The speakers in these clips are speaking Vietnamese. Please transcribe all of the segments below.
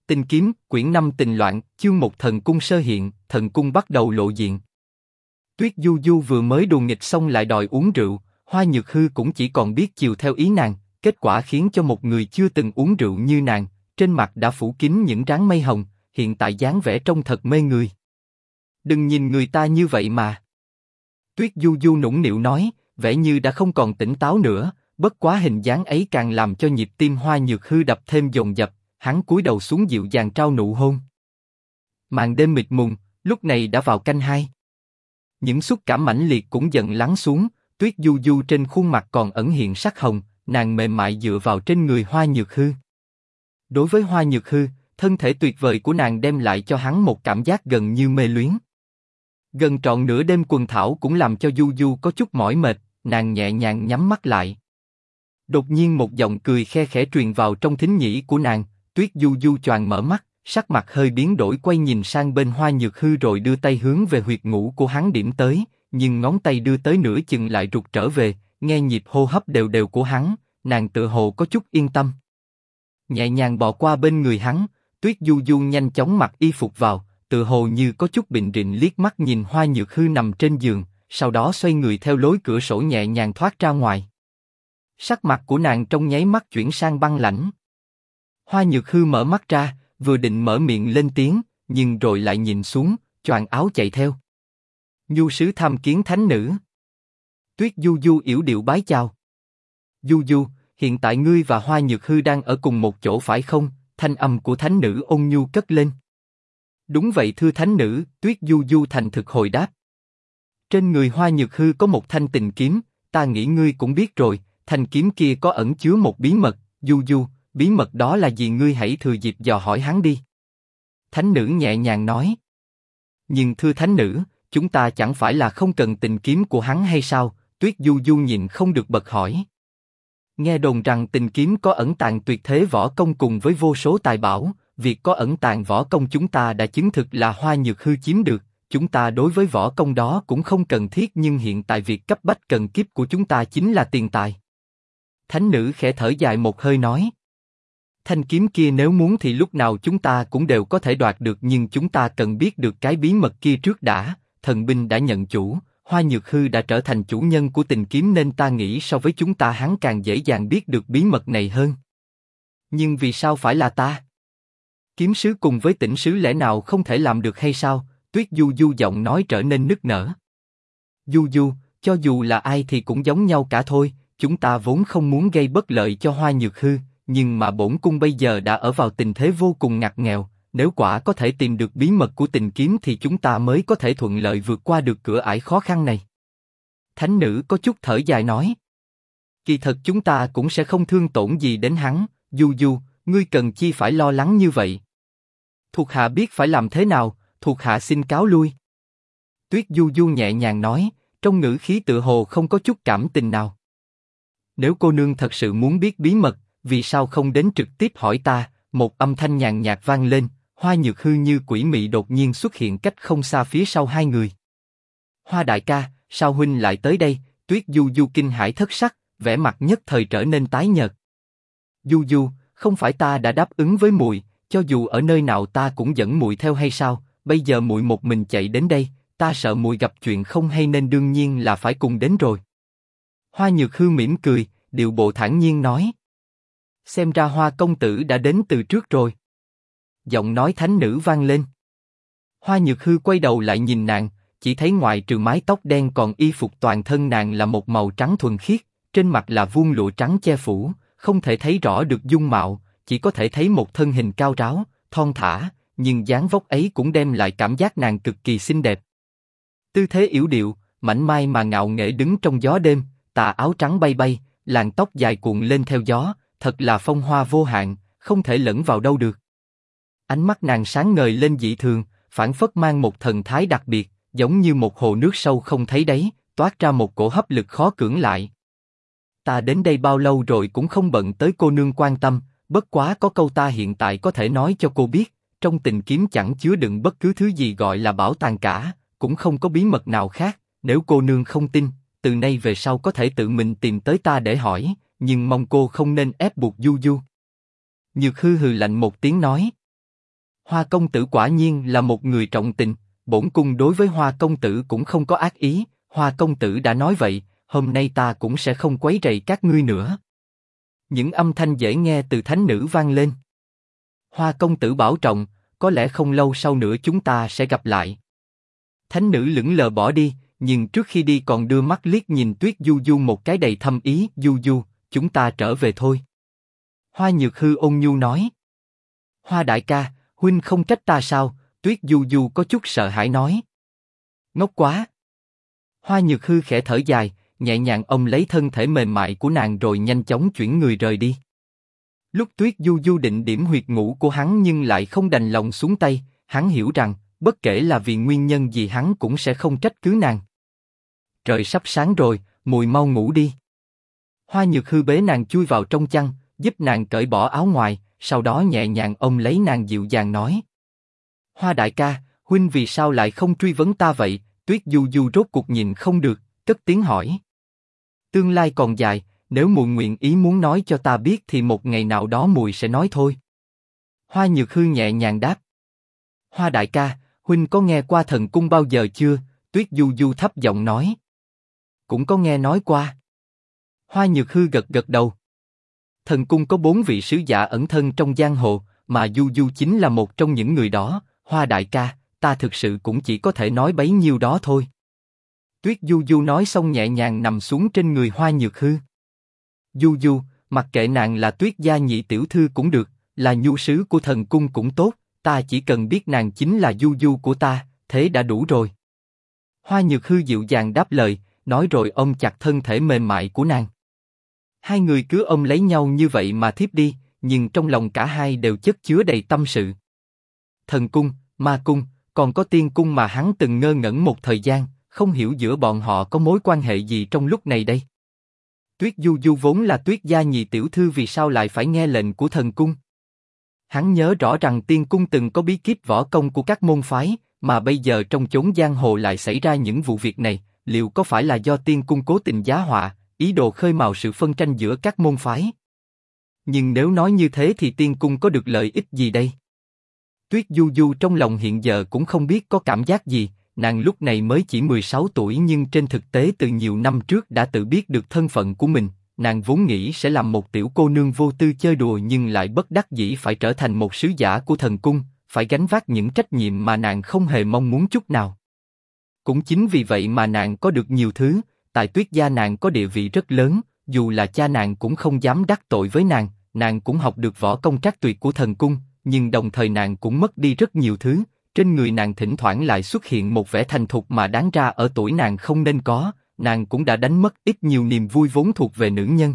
Tình kiếm, quyển 5 tình loạn, chương 1 thần cung sơ hiện, thần cung bắt đầu lộ diện. Tuyết Du Du vừa mới đùa nghịch xong lại đòi uống rượu, Hoa Nhược Hư cũng chỉ còn biết chiều theo ý nàng, kết quả khiến cho một người chưa từng uống rượu như nàng, trên mặt đã phủ kín những ráng mây hồng, hiện tại dáng vẻ trông thật mê người. Đừng nhìn người ta như vậy mà. Tuyết Du Du nũng nịu nói, vẻ như đã không còn tỉnh táo nữa, bất quá hình dáng ấy càng làm cho nhịp tim Hoa Nhược Hư đập thêm dồn dập. Hắn cúi đầu xuống dịu dàng trao nụ hôn. Màn đêm mịt mùng, lúc này đã vào canh 2. Những xúc cảm mãnh liệt cũng dần lắng xuống, Tuyết Du Du trên khuôn mặt còn ẩn hiện sắc hồng, nàng mềm mại dựa vào trên người Hoa Nhược Hư. Đối với Hoa Nhược Hư, thân thể tuyệt vời của nàng đem lại cho hắn một cảm giác gần như mê luyến. Gần trọn nửa đêm quần thảo cũng làm cho Du Du có chút mỏi mệt, nàng nhẹ nhàng nhắm mắt lại. Đột nhiên một giọng cười khe khẽ truyền vào trong thính nhĩ của nàng. Tuyết Du Du choàng mở mắt, sắc mặt hơi biến đổi quay nhìn sang bên Hoa Nhược Hư rồi đưa tay hướng về huyệt ngũ của hắn điểm tới, nhưng ngón tay đưa tới nửa chừng lại rụt trở về, nghe nhịp hô hấp đều đều của hắn, nàng tự hồ có chút yên tâm. Nhẹ nhàng bò qua bên người hắn, Tuyết Du Du nhanh chóng mặc y phục vào, tự hồ như có chút bình rịnh liếc mắt nhìn Hoa Nhược Hư nằm trên giường, sau đó xoay người theo lối cửa sổ nhẹ nhàng thoát ra ngoài. Sắc mặt của nàng trong nháy mắt chuyển sang băng lãnh. Hoa Nhược Hư mở mắt ra, vừa định mở miệng lên tiếng, nhưng rồi lại nhìn xuống, choàng áo chạy theo. Nhu sứ tham kiến thánh nữ. Tuyết Du Du yểu điệu bái chào. Du Du, hiện tại ngươi và Hoa Nhược Hư đang ở cùng một chỗ phải không? Thanh âm của thánh nữ ôn nhu cất lên. Đúng vậy thưa thánh nữ, Tuyết Du Du thành thực hồi đáp. Trên người Hoa Nhược Hư có một thanh tình kiếm, ta nghĩ ngươi cũng biết rồi, thanh kiếm kia có ẩn chứa một bí mật, Du Du. Bí mật đó là gì ngươi hãy thừa dịp dò hỏi hắn đi. Thánh nữ nhẹ nhàng nói. Nhưng thưa thánh nữ, chúng ta chẳng phải là không cần tình kiếm của hắn hay sao? Tuyết Du Du nhìn không được bật hỏi. Nghe đồn rằng tình kiếm có ẩn tàng tuyệt thế võ công cùng với vô số tài bảo, việc có ẩn tàng võ công chúng ta đã chứng thực là Hoa Nhược Hư chiếm được, chúng ta đối với võ công đó cũng không cần thiết nhưng hiện tại việc cấp bách cần kiếp của chúng ta chính là tiền tài. Thánh nữ khẽ thở dài một hơi nói. Thanh kiếm kia nếu muốn thì lúc nào chúng ta cũng đều có thể đoạt được nhưng chúng ta cần biết được cái bí mật kia trước đã. Thần binh đã nhận chủ, Hoa Nhược Hư đã trở thành chủ nhân của tình kiếm nên ta nghĩ so với chúng ta hắn càng dễ dàng biết được bí mật này hơn. Nhưng vì sao phải là ta? Kiếm sứ cùng với tĩnh sứ lẽ nào không thể làm được hay sao? Tuyết Du Du giọng nói trở nên nức nở. Du Du, cho dù là ai thì cũng giống nhau cả thôi, chúng ta vốn không muốn gây bất lợi cho Hoa Nhược Hư. Nhưng mà bổn cung bây giờ đã ở vào tình thế vô cùng ngặt nghèo, nếu quả có thể tìm được bí mật của tình kiếm thì chúng ta mới có thể thuận lợi vượt qua được cửa ải khó khăn này. Thánh nữ có chút thở dài nói. Kỳ thật chúng ta cũng sẽ không thương tổn gì đến hắn, Du Du, ngươi cần chi phải lo lắng như vậy. Thuộc hạ biết phải làm thế nào, thuộc hạ xin cáo lui. Tuyết Du Du nhẹ nhàng nói, trong ngữ khí tựa hồ không có chút cảm tình nào. Nếu cô nương thật sự muốn biết bí mật, vì sao không đến trực tiếp hỏi ta? Một âm thanh nhàn nhạt vang lên, Hoa Nhược Hư như quỷ mị đột nhiên xuất hiện cách không xa phía sau hai người. Hoa đại ca, sao huynh lại tới đây? Tuyết Du Du kinh hãi thất sắc, vẻ mặt nhất thời trở nên tái nhợt. Du Du, không phải ta đã đáp ứng với muội, cho dù ở nơi nào ta cũng dẫn muội theo hay sao? Bây giờ muội một mình chạy đến đây, ta sợ muội gặp chuyện không hay nên đương nhiên là phải cùng đến rồi. Hoa Nhược Hư mỉm cười, điệu bộ thản nhiên nói. Xem ra Hoa công tử đã đến từ trước rồi. Giọng nói thánh nữ vang lên. Hoa Nhược Hư quay đầu lại nhìn nàng, chỉ thấy ngoại trừ mái tóc đen còn y phục toàn thân nàng là một màu trắng thuần khiết, trên mặt là vuông lụa trắng che phủ, không thể thấy rõ được dung mạo, chỉ có thể thấy một thân hình cao ráo, thon thả, nhưng dáng vóc ấy cũng đem lại cảm giác nàng cực kỳ xinh đẹp. Tư thế yểu điệu, mảnh mai mà ngạo nghễ đứng trong gió đêm, tà áo trắng bay bay, làn tóc dài cuộn lên theo gió. Thật là phong hoa vô hạn, không thể lẫn vào đâu được. Ánh mắt nàng sáng ngời lên dị thường, phảng phất mang một thần thái đặc biệt, giống như một hồ nước sâu không thấy đáy, toát ra một cổ hấp lực khó cưỡng lại. Ta đến đây bao lâu rồi cũng không bận tới cô nương quan tâm, bất quá có câu ta hiện tại có thể nói cho cô biết, trong tình kiếm chẳng chứa đựng bất cứ thứ gì gọi là bảo tàng cả, cũng không có bí mật nào khác, nếu cô nương không tin, từ nay về sau có thể tự mình tìm tới ta để hỏi. Nhưng mong cô không nên ép buộc Du Du. Nhược Hư hừ lạnh một tiếng nói. Hoa công tử quả nhiên là một người trọng tình, bổn cung đối với Hoa công tử cũng không có ác ý, Hoa công tử đã nói vậy, hôm nay ta cũng sẽ không quấy rầy các ngươi nữa. Những âm thanh dễ nghe từ thánh nữ vang lên. Hoa công tử bảo trọng, có lẽ không lâu sau nữa chúng ta sẽ gặp lại. Thánh nữ lững lờ bỏ đi, nhưng trước khi đi còn đưa mắt liếc nhìn Tuyết Du Du một cái đầy thâm ý. Du Du, chúng ta trở về thôi. Hoa Nhược Hư ôn nhu nói. Hoa đại ca, huynh không trách ta sao? Tuyết Du Du có chút sợ hãi nói. Ngốc quá. Hoa Nhược Hư khẽ thở dài, nhẹ nhàng ôm lấy thân thể mềm mại của nàng rồi nhanh chóng chuyển người rời đi. Lúc Tuyết Du Du định điểm huyệt ngủ của hắn nhưng lại không đành lòng xuống tay, hắn hiểu rằng, bất kể là vì nguyên nhân gì hắn cũng sẽ không trách cứ nàng. Trời sắp sáng rồi, muội mau ngủ đi. Hoa Nhược Hư bế nàng chui vào trong chăn, giúp nàng cởi bỏ áo ngoài, sau đó nhẹ nhàng ôm lấy nàng dịu dàng nói. Hoa đại ca, huynh vì sao lại không truy vấn ta vậy? Tuyết Du Du rốt cuộc nhìn không được, cất tiếng hỏi. Tương lai còn dài, nếu muội nguyện ý muốn nói cho ta biết thì một ngày nào đó muội sẽ nói thôi. Hoa Nhược Hư nhẹ nhàng đáp. Hoa đại ca, huynh có nghe qua thần cung bao giờ chưa? Tuyết Du Du thấp giọng nói. Cũng có nghe nói qua. Hoa Nhược Hư gật gật đầu. Thần cung có 4 vị sứ giả ẩn thân trong giang hồ, mà Du Du chính là một trong những người đó. Hoa đại ca, ta thực sự cũng chỉ có thể nói bấy nhiêu đó thôi. Tuyết Du Du nói xong nhẹ nhàng nằm xuống trên người Hoa Nhược Hư. Du Du, mặc kệ nàng là Tuyết gia nhị tiểu thư cũng được, là nhu sứ của thần cung cũng tốt, ta chỉ cần biết nàng chính là Du Du của ta, thế đã đủ rồi. Hoa Nhược Hư dịu dàng đáp lời, nói rồi ôm chặt thân thể mềm mại của nàng. Hai người cứ ôm lấy nhau như vậy mà thiếp đi, nhưng trong lòng cả hai đều chất chứa đầy tâm sự. Thần cung, ma cung, còn có tiên cung mà hắn từng ngơ ngẩn một thời gian, không hiểu giữa bọn họ có mối quan hệ gì trong lúc này đây. Tuyết Du Du vốn là Tuyết gia nhị tiểu thư vì sao lại phải nghe lệnh của thần cung? Hắn nhớ rõ rằng tiên cung từng có bí kíp võ công của các môn phái, mà bây giờ trong chốn giang hồ lại xảy ra những vụ việc này, liệu có phải là do tiên cung cố tình giá họa, ý đồ khơi mào sự phân tranh giữa các môn phái? Nhưng nếu nói như thế thì tiên cung có được lợi ích gì đây? Tuyết Du Du trong lòng hiện giờ cũng không biết có cảm giác gì, nàng lúc này mới chỉ 16 tuổi nhưng trên thực tế từ nhiều năm trước đã tự biết được thân phận của mình, nàng vốn nghĩ sẽ làm một tiểu cô nương vô tư chơi đùa nhưng lại bất đắc dĩ phải trở thành một sứ giả của thần cung, phải gánh vác những trách nhiệm mà nàng không hề mong muốn chút nào. Cũng chính vì vậy mà nàng có được nhiều thứ, tại Tuyết gia nàng có địa vị rất lớn, dù là cha nàng cũng không dám đắc tội với nàng cũng học được võ công trác tuyệt của thần cung, nhưng đồng thời nàng cũng mất đi rất nhiều thứ, trên người nàng thỉnh thoảng lại xuất hiện một vẻ thành thục mà đáng ra ở tuổi nàng không nên có, nàng cũng đã đánh mất ít nhiều niềm vui vốn thuộc về nữ nhân.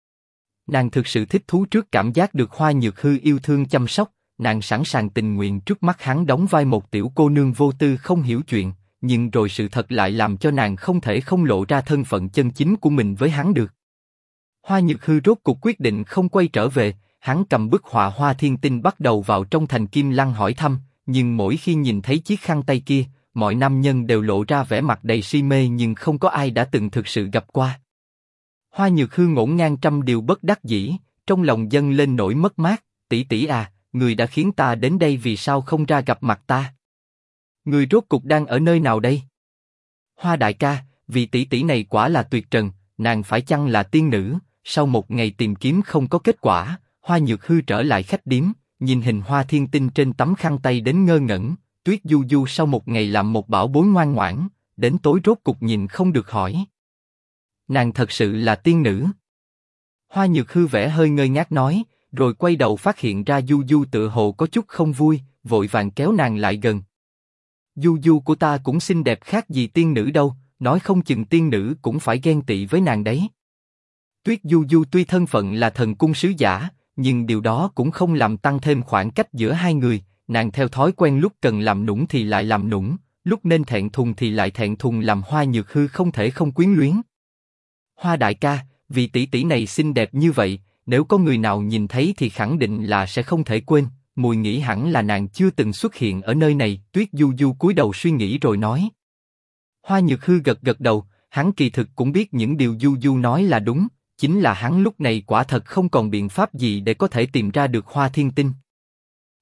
Nàng thực sự thích thú trước cảm giác được Hoa Nhược Hư yêu thương chăm sóc, nàng sẵn sàng tình nguyện trước mắt hắn đóng vai một tiểu cô nương vô tư không hiểu chuyện, nhưng rồi sự thật lại làm cho nàng không thể không lộ ra thân phận chân chính của mình với hắn được. Hoa Nhược Hư rốt cuộc quyết định không quay trở về, hắn cầm bức họa Hoa Thiên Tinh bắt đầu vào trong thành Kim Lăng hỏi thăm, nhưng mỗi khi nhìn thấy chiếc khăn tay kia, mọi nam nhân đều lộ ra vẻ mặt đầy si mê nhưng không có ai đã từng thực sự gặp qua. Hoa Nhược Hư ngổn ngang trăm điều bất đắc dĩ, trong lòng dâng lên nỗi mất mát, tỷ tỷ à, người đã khiến ta đến đây vì sao không ra gặp mặt ta? Người rốt cục đang ở nơi nào đây? Hoa đại ca, vì tỷ tỷ này quả là tuyệt trần, nàng phải chăng là tiên nữ? Sau một ngày tìm kiếm không có kết quả, Hoa Nhược Hư trở lại khách điếm, nhìn hình Hoa Thiên Tinh trên tấm khăn tay đến ngơ ngẩn. Tuyết Du Du sau một ngày làm một bảo bối ngoan ngoãn, đến tối rốt cục nhìn không được hỏi. Nàng thật sự là tiên nữ? Hoa Nhược Hư vẻ hơi ngơ ngác nói, rồi quay đầu phát hiện ra Du Du tựa hồ có chút không vui, vội vàng kéo nàng lại gần. Du Du của ta cũng xinh đẹp khác gì tiên nữ đâu, nói không chừng tiên nữ cũng phải ghen tị với nàng đấy. Tuyết Du Du tuy thân phận là thần cung sứ giả, nhưng điều đó cũng không làm tăng thêm khoảng cách giữa hai người. Nàng theo thói quen lúc cần làm nũng thì lại làm nũng, lúc nên thẹn thùng thì lại thẹn thùng làm Hoa Nhược Hư không thể không quyến luyến. Hoa đại ca, vì tỷ tỷ này xinh đẹp như vậy, nếu có người nào nhìn thấy thì khẳng định là sẽ không thể quên. Mùi nghĩ hẳn là nàng chưa từng xuất hiện ở nơi này. Tuyết Du Du cúi đầu suy nghĩ rồi nói. Hoa Nhược Hư gật gật đầu, hắn kỳ thực cũng biết những điều Du Du nói là đúng, chính là hắn lúc này quả thật không còn biện pháp gì để có thể tìm ra được Hoa Thiên Tinh.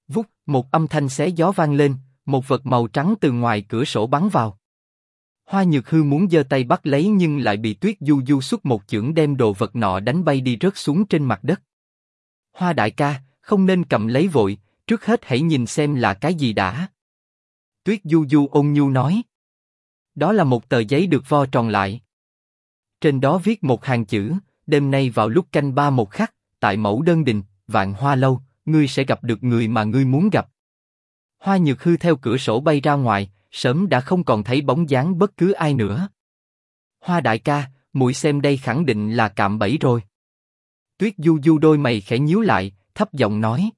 Vút, một âm thanh xé gió vang lên, một vật màu trắng từ ngoài cửa sổ bắn vào. Hoa Nhược Hư muốn giơ tay bắt lấy nhưng lại bị Tuyết Du Du xuất một chưởng đem đồ vật nọ đánh bay đi rớt xuống trên mặt đất. Hoa đại ca, không nên cầm lấy vội, trước hết hãy nhìn xem là cái gì đã. Tuyết Du Du ôn nhu nói. Đó là một tờ giấy được vo tròn lại. Trên đó viết một hàng chữ, đêm nay vào lúc canh 3 một khắc, tại Mẫu Đơn Đình, Vạn Hoa Lâu, ngươi sẽ gặp được người mà ngươi muốn gặp. Hoa Nhược Hư theo cửa sổ bay ra ngoài, sớm đã không còn thấy bóng dáng bất cứ ai nữa. Hoa đại ca, muội xem đây khẳng định là cạm bẫy rồi. Tuyết Du Du đôi mày khẽ nhíu lại, thấp giọng nói.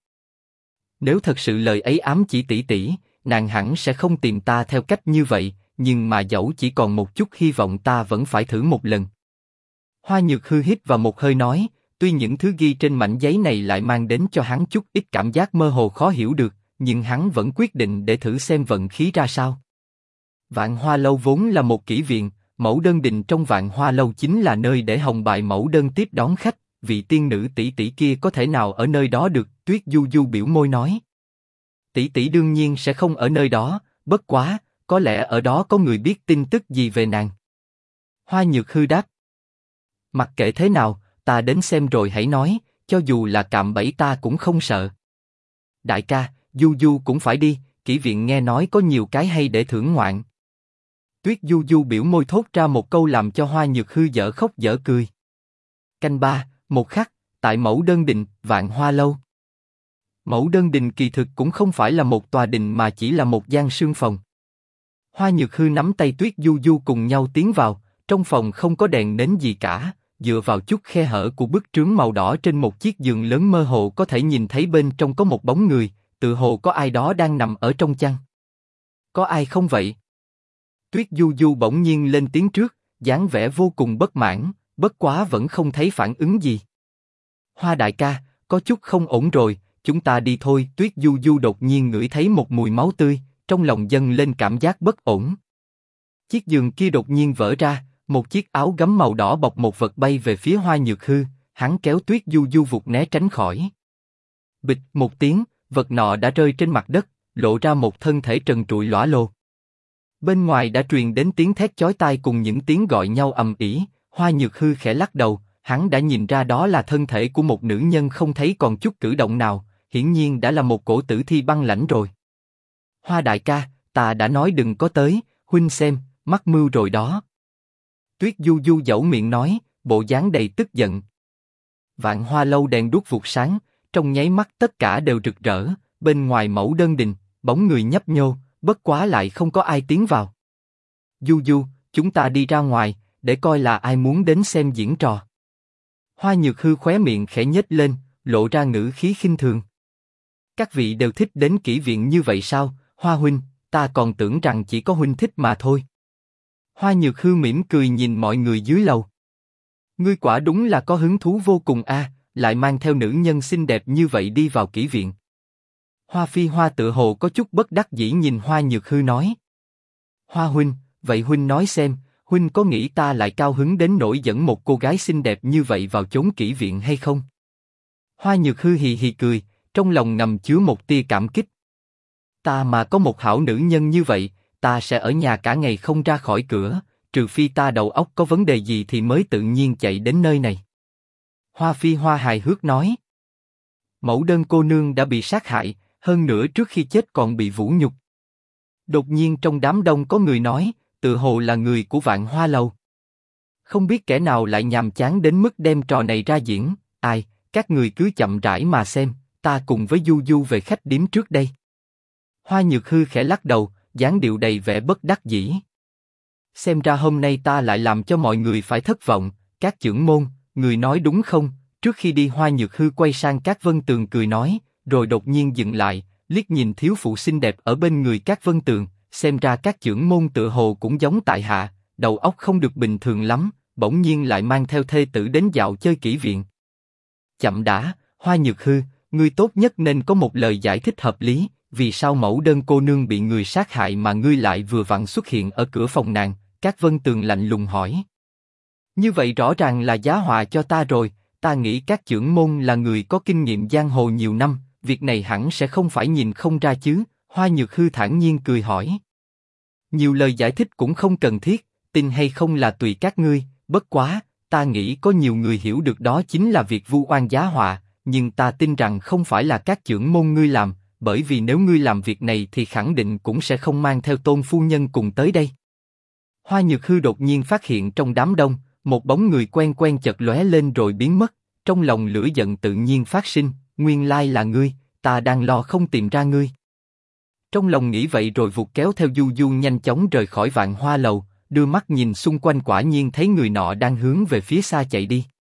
Nếu thật sự lời ấy ám chỉ tỷ tỷ, nàng hẳn sẽ không tìm ta theo cách như vậy, nhưng mà dẫu chỉ còn một chút hy vọng ta vẫn phải thử một lần. Hoa Nhược Hư hít vào một hơi nói, tuy những thứ ghi trên mảnh giấy này lại mang đến cho hắn chút ít cảm giác mơ hồ khó hiểu được, nhưng hắn vẫn quyết định để thử xem vận khí ra sao. Vạn Hoa Lâu vốn là một kỹ viện, Mẫu Đơn Đình trong Vạn Hoa Lâu chính là nơi để hồng bại Mẫu Đơn tiếp đón khách, vị tiên nữ tỷ tỷ kia có thể nào ở nơi đó được? Tuyết Du Du biểu môi nói. Tỷ tỷ đương nhiên sẽ không ở nơi đó, bất quá, có lẽ ở đó có người biết tin tức gì về nàng. Hoa Nhược Hư đáp. Mặc kệ thế nào, ta đến xem rồi hãy nói, cho dù là cạm bẫy ta cũng không sợ. Đại ca, Du Du cũng phải đi, kỹ viện nghe nói có nhiều cái hay để thưởng ngoạn. Tuyết Du Du biểu môi thốt ra một câu làm cho Hoa Nhược Hư dở khóc dở cười. Canh 3, một khắc, tại Mẫu Đơn Đình, Vạn Hoa Lâu. Mẫu Đơn Đình kỳ thực cũng không phải là một tòa đình mà chỉ là một gian sương phòng. Hoa Nhược Hư nắm tay Tuyết Du Du cùng nhau tiến vào, trong phòng không có đèn nến gì cả, dựa vào chút khe hở của bức trướng màu đỏ trên một chiếc giường lớn mơ hồ có thể nhìn thấy bên trong có một bóng người, tự hồ có ai đó đang nằm ở trong chăn. Có ai không vậy? Tuyết Du Du bỗng nhiên lên tiếng trước, dáng vẻ vô cùng bất mãn, bất quá vẫn không thấy phản ứng gì. Hoa đại ca, có chút không ổn rồi, chúng ta đi thôi. Tuyết Du Du đột nhiên ngửi thấy một mùi máu tươi, trong lòng dâng lên cảm giác bất ổn. Chiếc giường kia đột nhiên vỡ ra, một chiếc áo gấm màu đỏ bọc một vật bay về phía Hoa Nhược Hư, hắn kéo Tuyết Du Du vụt né tránh khỏi. Bịch một tiếng, vật nọ đã rơi trên mặt đất, lộ ra một thân thể trần trụi lõa lồ. Bên ngoài đã truyền đến tiếng thét chói tai cùng những tiếng gọi nhau ầm ĩ. Hoa Nhược Hư khẽ lắc đầu, hắn đã nhìn ra đó là thân thể của một nữ nhân không thấy còn chút cử động nào, hiển nhiên đã là một cổ tử thi băng lãnh rồi. Hoa đại ca, ta đã nói đừng có tới, huynh xem, mắc mưu rồi đó. Tuyết Du Du dẫu miệng nói, bộ dáng đầy tức giận. Vạn Hoa Lâu đèn đuốc vụt sáng, trong nháy mắt tất cả đều rực rỡ, bên ngoài Mẫu Đơn Đình, bóng người nhấp nhô, bất quá lại không có ai tiến vào. Du Du, chúng ta đi ra ngoài, để coi là ai muốn đến xem diễn trò. Hoa Nhược Hư khóe miệng khẽ nhếch lên, lộ ra ngữ khí khinh thường. Các vị đều thích đến kỹ viện như vậy sao? Hoa huynh, ta còn tưởng rằng chỉ có huynh thích mà thôi. Hoa Nhược Hư mỉm cười nhìn mọi người dưới lầu. Ngươi quả đúng là có hứng thú vô cùng a, lại mang theo nữ nhân xinh đẹp như vậy đi vào kỹ viện. Hoa Phi Hoa tự hồ có chút bất đắc dĩ nhìn Hoa Nhược Hư nói. Hoa huynh, vậy huynh nói xem, huynh có nghĩ ta lại cao hứng đến nỗi dẫn một cô gái xinh đẹp như vậy vào chốn kỹ viện hay không? Hoa Nhược Hư hì hì cười, trong lòng ngầm chứa một tia cảm kích. Ta mà có một hảo nữ nhân như vậy, ta sẽ ở nhà cả ngày không ra khỏi cửa, trừ phi ta đầu óc có vấn đề gì thì mới tự nhiên chạy đến nơi này. Hoa Phi Hoa hài hước nói. Mẫu Đơn cô nương đã bị sát hại, hơn nữa trước khi chết còn bị vũ nhục. Đột nhiên trong đám đông có người nói, tự hồ là người của Vạn Hoa Lâu. Không biết kẻ nào lại nhàm chán đến mức đem trò này ra diễn, ai, các người cứ chậm rãi mà xem, ta cùng với Du Du về khách điếm trước đây. Hoa Nhược Hư khẽ lắc đầu, dáng điệu đầy vẻ bất đắc dĩ. Xem ra hôm nay ta lại làm cho mọi người phải thất vọng, các chưởng môn, người nói đúng không? Trước khi đi Hoa Nhược Hư quay sang Cát Vân Tường cười nói, rồi đột nhiên dừng lại, liếc nhìn thiếu phụ xinh đẹp ở bên người Cát Vân Tường, xem ra các chưởng môn tựa hồ cũng giống tại hạ, đầu óc không được bình thường lắm, bỗng nhiên lại mang theo thê tử đến dạo chơi kỹ viện. Chậm đã, Hoa Nhược Hư, ngươi tốt nhất nên có một lời giải thích hợp lý, vì sao Mẫu Đơn cô nương bị người sát hại mà ngươi lại vừa vặn xuất hiện ở cửa phòng nàng? Cát Vân Tường lạnh lùng hỏi. Như vậy rõ ràng là giá họa cho ta rồi, ta nghĩ các chưởng môn là người có kinh nghiệm giang hồ nhiều năm, việc này hẳn sẽ không phải nhìn không ra chứ, Hoa Nhược Hư thản nhiên cười hỏi. Nhiều lời giải thích cũng không cần thiết, tin hay không là tùy các ngươi, bất quá, ta nghĩ có nhiều người hiểu được đó chính là việc vu oan giá họa, nhưng ta tin rằng không phải là các chưởng môn ngươi làm, bởi vì nếu ngươi làm việc này thì khẳng định cũng sẽ không mang theo Tôn phu nhân cùng tới đây. Hoa Nhược Hư đột nhiên phát hiện trong đám đông, một bóng người quen quen chợt lóe lên rồi biến mất, trong lòng lửa giận tự nhiên phát sinh, nguyên lai là ngươi, ta đang lo không tìm ra ngươi. Trong lòng nghĩ vậy rồi vụt kéo theo Du Du nhanh chóng rời khỏi Vạn Hoa lầu, đưa mắt nhìn xung quanh quả nhiên thấy người nọ đang hướng về phía xa chạy đi.